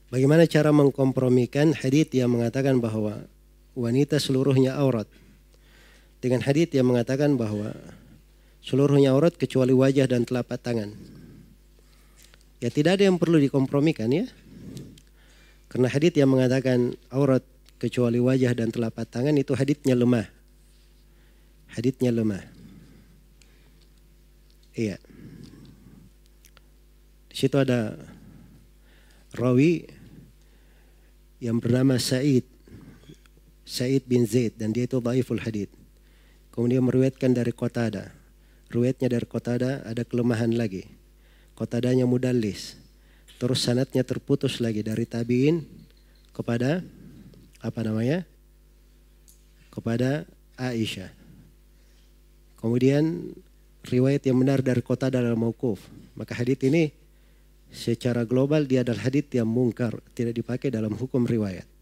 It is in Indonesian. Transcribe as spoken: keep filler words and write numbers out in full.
Bagaimana cara mengkompromikan hadits yang mengatakan bahwa wanita seluruhnya aurat dengan hadits yang mengatakan bahwa seluruhnya aurat kecuali wajah dan telapak tangan? Ya tidak ada yang perlu dikompromikan ya. Karena hadits yang mengatakan aurat kecuali wajah dan telapak tangan itu haditsnya lemah. Haditsnya lemah. Iya. Di situ ada rawi yang bernama Sa'id. Sa'id bin Zaid, dan dia itu dhaiful hadits. Kemudian meriwayatkan dari Qatadah. Riwayatnya dari Qatadah ada kelemahan lagi. Qatadahnya mudallis. Terus sanadnya terputus lagi dari tabi'in kepada apa namanya? Kepada Aisyah. Kemudian riwayat yang benar dari Qatadah adalah mauquf. Maka hadits ini secara global dia adalah hadits yang mungkar, tidak dipakai dalam hukum riwayat.